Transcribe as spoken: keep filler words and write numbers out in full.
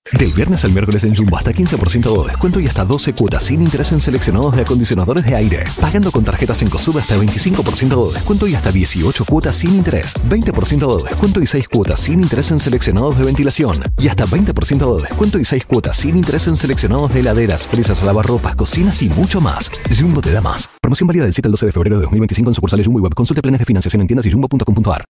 Del viernes al miércoles en Jumbo hasta quince por ciento de descuento y hasta doce cuotas sin interés en seleccionados de acondicionadores de aire. Pagando con tarjetas en Cosud hasta veinticinco por ciento de descuento y hasta dieciocho cuotas sin interés. veinte por ciento de descuento y seis cuotas sin interés en seleccionados de ventilación. Y hasta veinte por ciento de descuento y seis cuotas sin interés en seleccionados de heladeras, fresas, lavarropas, cocinas y mucho más. Jumbo te da más. Promoción válida del siete al doce de febrero de dos mil veinticinco en sucursales Jumbo y Web. Consulte planes de financiación en tiendas y jumbo punto com punto ar.